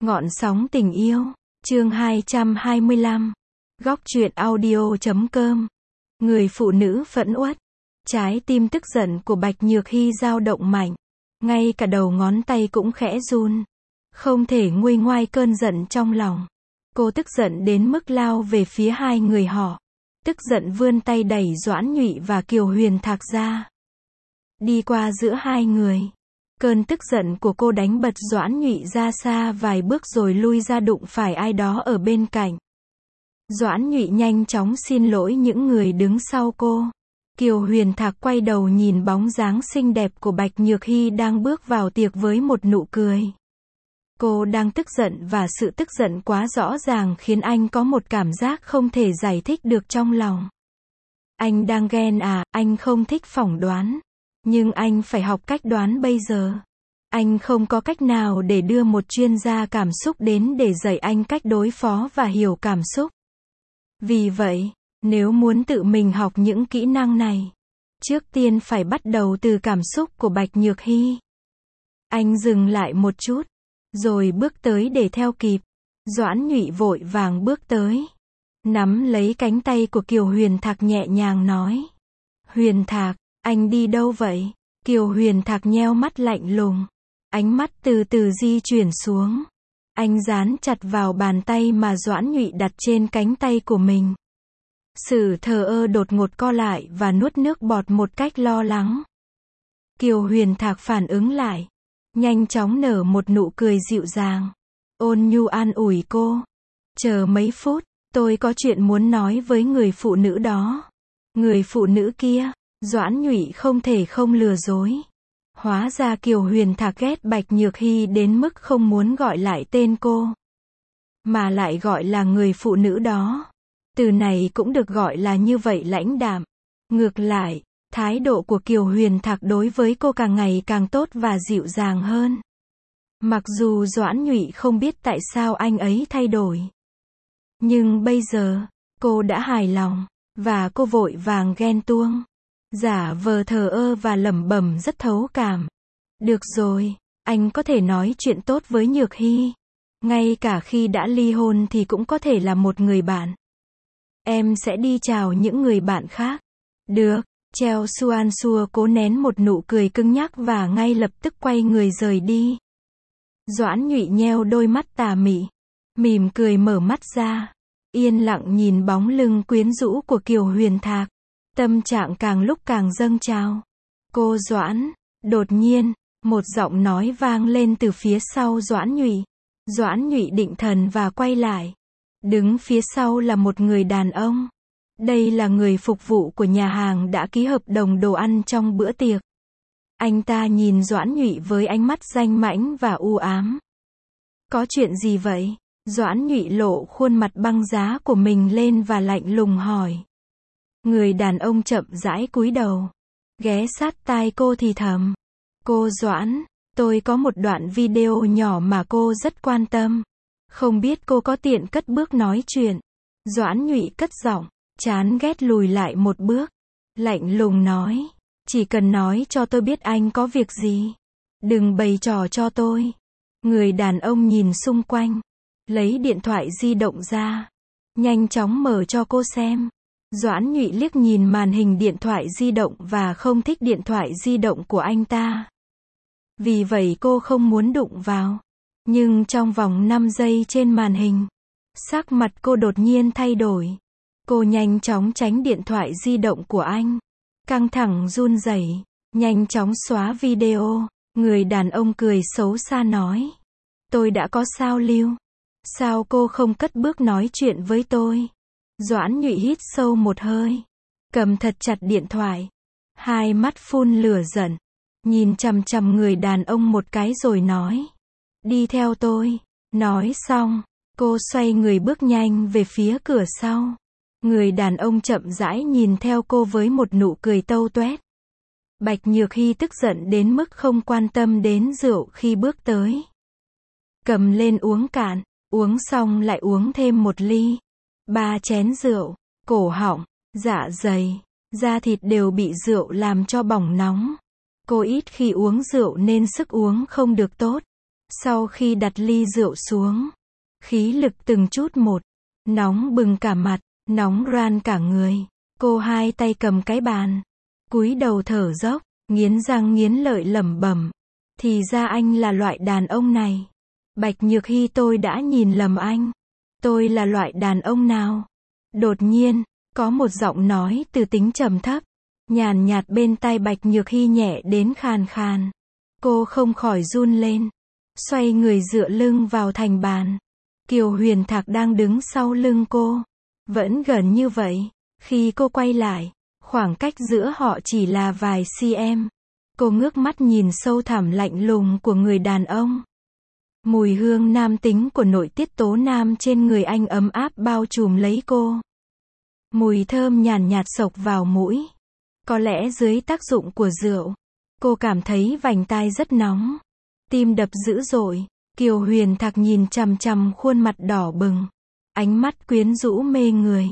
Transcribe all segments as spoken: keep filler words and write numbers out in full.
Ngọn sóng tình yêu, chương hai trăm hai mươi lăm, góc truyện audio chấm com. Người phụ nữ phẫn uất, trái tim tức giận của Bạch Nhược Hy dao động mạnh, ngay cả đầu ngón tay cũng khẽ run, không thể nguôi ngoai cơn giận trong lòng. Cô tức giận đến mức lao về phía hai người họ, tức giận vươn tay đẩy Doãn Nhụy và Kiều Huyền Thạc ra, đi qua giữa hai người. Cơn tức giận của cô đánh bật Doãn Nhụy ra xa vài bước rồi lui ra đụng phải ai đó ở bên cạnh. Doãn Nhụy nhanh chóng xin lỗi những người đứng sau cô. Kiều Huyền Thạc quay đầu nhìn bóng dáng xinh đẹp của Bạch Nhược Hy đang bước vào tiệc với một nụ cười. Cô đang tức giận và sự tức giận quá rõ ràng khiến anh có một cảm giác không thể giải thích được trong lòng. Anh đang ghen à, anh không thích phỏng đoán. Nhưng anh phải học cách đoán bây giờ. Anh không có cách nào để đưa một chuyên gia cảm xúc đến để dạy anh cách đối phó và hiểu cảm xúc. Vì vậy, nếu muốn tự mình học những kỹ năng này, trước tiên phải bắt đầu từ cảm xúc của Bạch Nhược Hy. Anh dừng lại một chút, rồi bước tới để theo kịp. Doãn Nhụy vội vàng bước tới, nắm lấy cánh tay của Kiều Huyền Thạc nhẹ nhàng nói. Huyền Thạc, anh đi đâu vậy? Kiều Huyền Thạc nheo mắt lạnh lùng, ánh mắt từ từ di chuyển xuống. Anh dán chặt vào bàn tay mà Doãn Nhụy đặt trên cánh tay của mình. Sự thờ ơ đột ngột co lại và nuốt nước bọt một cách lo lắng. Kiều Huyền Thạc phản ứng lại, nhanh chóng nở một nụ cười dịu dàng, ôn nhu an ủi cô. Chờ mấy phút, tôi có chuyện muốn nói với người phụ nữ đó. Người phụ nữ kia, Doãn Nhụy không thể không lừa dối. Hóa ra Kiều Huyền Thạc ghét Bạch Nhược Hy đến mức không muốn gọi lại tên cô, mà lại gọi là người phụ nữ đó. Từ này cũng được gọi là như vậy, lãnh đạm. Ngược lại, thái độ của Kiều Huyền Thạc đối với cô càng ngày càng tốt và dịu dàng hơn. Mặc dù Doãn Nhụy không biết tại sao anh ấy thay đổi, nhưng bây giờ, cô đã hài lòng, và cô vội vàng ghen tuông, giả vờ thờ ơ và lẩm bẩm rất thấu cảm. Được rồi, anh có thể nói chuyện tốt với Nhược Hy. Ngay cả khi đã ly hôn thì cũng có thể là một người bạn. Em sẽ đi chào những người bạn khác. Được, Cheo Xuan Xua cố nén một nụ cười cứng nhắc và ngay lập tức quay người rời đi. Doãn Nhụy nheo đôi mắt tà mị, mỉm cười mở mắt ra, yên lặng nhìn bóng lưng quyến rũ của Kiều Huyền Thạc. Tâm trạng càng lúc càng dâng trào. Cô Doãn, đột nhiên, một giọng nói vang lên từ phía sau Doãn Nhụy. Doãn Nhụy định thần và quay lại. Đứng phía sau là một người đàn ông. Đây là người phục vụ của nhà hàng đã ký hợp đồng đồ ăn trong bữa tiệc. Anh ta nhìn Doãn Nhụy với ánh mắt danh mãnh và u ám. Có chuyện gì vậy? Doãn Nhụy lộ khuôn mặt băng giá của mình lên và lạnh lùng hỏi. Người đàn ông chậm rãi cúi đầu, ghé sát tai cô thì thầm. Cô Doãn, tôi có một đoạn video nhỏ mà cô rất quan tâm. Không biết cô có tiện cất bước nói chuyện. Doãn Nhụy cất giọng, chán ghét lùi lại một bước, lạnh lùng nói. Chỉ cần nói cho tôi biết anh có việc gì. Đừng bày trò cho tôi. Người đàn ông nhìn xung quanh, lấy điện thoại di động ra, nhanh chóng mở cho cô xem. Doãn Nhụy liếc nhìn màn hình điện thoại di động và không thích điện thoại di động của anh ta. Vì vậy cô không muốn đụng vào. Nhưng trong vòng năm giây trên màn hình, sắc mặt cô đột nhiên thay đổi. Cô nhanh chóng tránh điện thoại di động của anh. Căng thẳng run rẩy, nhanh chóng xóa video. Người đàn ông cười xấu xa nói. Tôi đã có sao lưu. Sao cô không cất bước nói chuyện với tôi? Doãn Nhụy hít sâu một hơi, cầm thật chặt điện thoại, hai mắt phun lửa giận, nhìn chằm chằm người đàn ông một cái rồi nói. Đi theo tôi. Nói xong, cô xoay người bước nhanh về phía cửa sau. Người đàn ông chậm rãi nhìn theo cô với một nụ cười tâu toét. Bạch Nhược Hy tức giận đến mức không quan tâm đến rượu khi bước tới. Cầm lên uống cạn, uống xong lại uống thêm một ly. Ba chén rượu, cổ họng, dạ dày, da thịt đều bị rượu làm cho bỏng nóng. Cô ít khi uống rượu nên sức uống không được tốt. Sau khi đặt ly rượu xuống, khí lực từng chút một, nóng bừng cả mặt, nóng ran cả người. Cô hai tay cầm cái bàn, cúi đầu thở dốc, nghiến răng nghiến lợi lẩm bẩm. Thì ra anh là loại đàn ông này. Bạch Nhược Hy, tôi đã nhìn lầm anh. Tôi là loại đàn ông nào? Đột nhiên, có một giọng nói từ tính trầm thấp, nhàn nhạt bên tai Bạch Nhược Hy nhẹ đến khàn khàn. Cô không khỏi run lên, xoay người dựa lưng vào thành bàn. Kiều Huyền Thạc đang đứng sau lưng cô, vẫn gần như vậy. Khi cô quay lại, khoảng cách giữa họ chỉ là vài cm. Cô ngước mắt nhìn sâu thẳm lạnh lùng của người đàn ông. Mùi hương nam tính của nội tiết tố nam trên người anh ấm áp bao trùm lấy cô. Mùi thơm nhàn nhạt xộc vào mũi. Có lẽ dưới tác dụng của rượu, cô cảm thấy vành tai rất nóng, tim đập dữ dội. Kiều Huyền Thạc nhìn chằm chằm khuôn mặt đỏ bừng, ánh mắt quyến rũ mê người,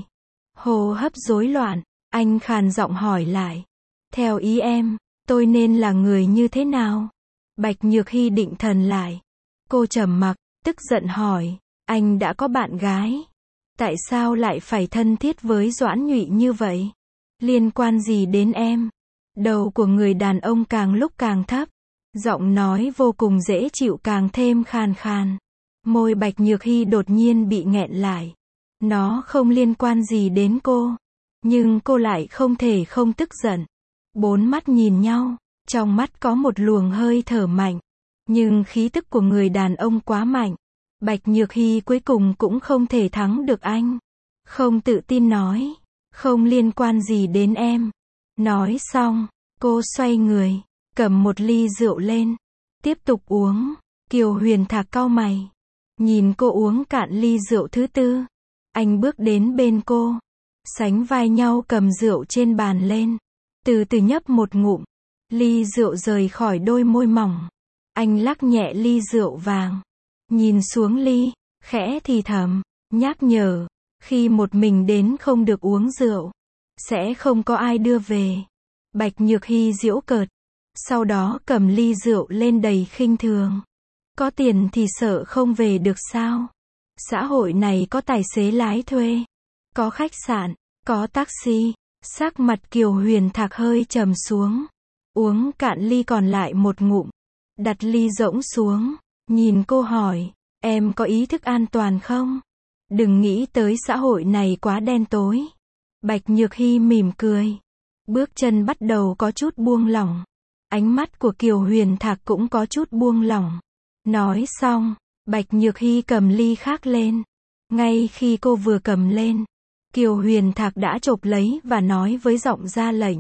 hô hấp rối loạn. Anh khàn giọng hỏi lại, theo ý em, tôi nên là người như thế nào? Bạch Nhược Hy định thần lại. Cô trầm mặc, tức giận hỏi, anh đã có bạn gái, tại sao lại phải thân thiết với Doãn Nhụy như vậy? Liên quan gì đến em? Đầu của người đàn ông càng lúc càng thấp, giọng nói vô cùng dễ chịu càng thêm khàn khàn. Môi Bạch Nhược Hy đột nhiên bị nghẹn lại. Nó không liên quan gì đến cô, nhưng cô lại không thể không tức giận. Bốn mắt nhìn nhau, trong mắt có một luồng hơi thở mạnh, nhưng khí tức của người đàn ông quá mạnh. Bạch Nhược Hy cuối cùng cũng không thể thắng được anh. Không tự tin nói, không liên quan gì đến em. Nói xong, cô xoay người, cầm một ly rượu lên, tiếp tục uống. Kiều Huyền Thạc cau mày, nhìn cô uống cạn ly rượu thứ tư. Anh bước đến bên cô, sánh vai nhau cầm rượu trên bàn lên, từ từ nhấp một ngụm. Ly rượu rời khỏi đôi môi mỏng. Anh lắc nhẹ ly rượu vàng, nhìn xuống ly, khẽ thì thầm, nhắc nhở, khi một mình đến không được uống rượu, sẽ không có ai đưa về. Bạch Nhược Hy giễu cợt, sau đó cầm ly rượu lên đầy khinh thường. Có tiền thì sợ không về được sao? Xã hội này có tài xế lái thuê, có khách sạn, có taxi. Sắc mặt Kiều Huyền Thạc hơi trầm xuống, uống cạn ly còn lại một ngụm, đặt ly rỗng xuống, nhìn cô hỏi, em có ý thức an toàn không? Đừng nghĩ tới xã hội này quá đen tối. Bạch Nhược Hy mỉm cười, bước chân bắt đầu có chút buông lỏng. Ánh mắt của Kiều Huyền Thạc cũng có chút buông lỏng. Nói xong, Bạch Nhược Hy cầm ly khác lên. Ngay khi cô vừa cầm lên, Kiều Huyền Thạc đã chộp lấy và nói với giọng ra lệnh.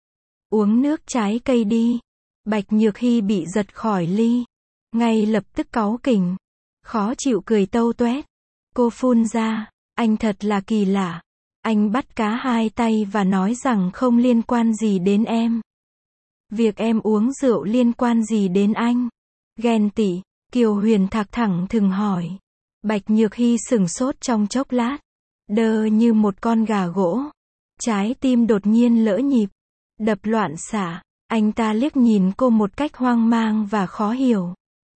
Uống nước trái cây đi. Bạch Nhược Hy bị giật khỏi ly, ngay lập tức cáu kỉnh, khó chịu cười tâu toét. Cô phun ra, anh thật là kỳ lạ. Anh bắt cá hai tay và nói rằng không liên quan gì đến em. Việc em uống rượu liên quan gì đến anh? Ghen tị, Kiều Huyền Thạc thẳng thừng hỏi. Bạch Nhược Hy sửng sốt trong chốc lát, đơ như một con gà gỗ. Trái tim đột nhiên lỡ nhịp, đập loạn xạ. Anh ta liếc nhìn cô một cách hoang mang và khó hiểu.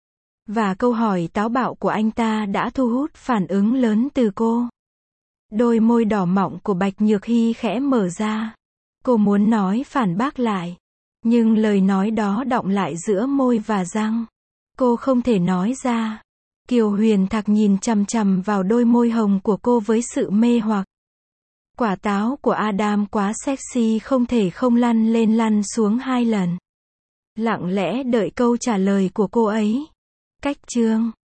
Và câu hỏi táo bạo của anh ta đã thu hút phản ứng lớn từ cô. Đôi môi đỏ mọng của Bạch Nhược Hy khẽ mở ra. Cô muốn nói phản bác lại, nhưng lời nói đó đọng lại giữa môi và răng. Cô không thể nói ra. Kiều Huyền Thạc nhìn chằm chằm vào đôi môi hồng của cô với sự mê hoặc. Quả táo của Adam quá sexy không thể không lăn lên lăn xuống hai lần. Lặng lẽ đợi câu trả lời của cô ấy. Cách chương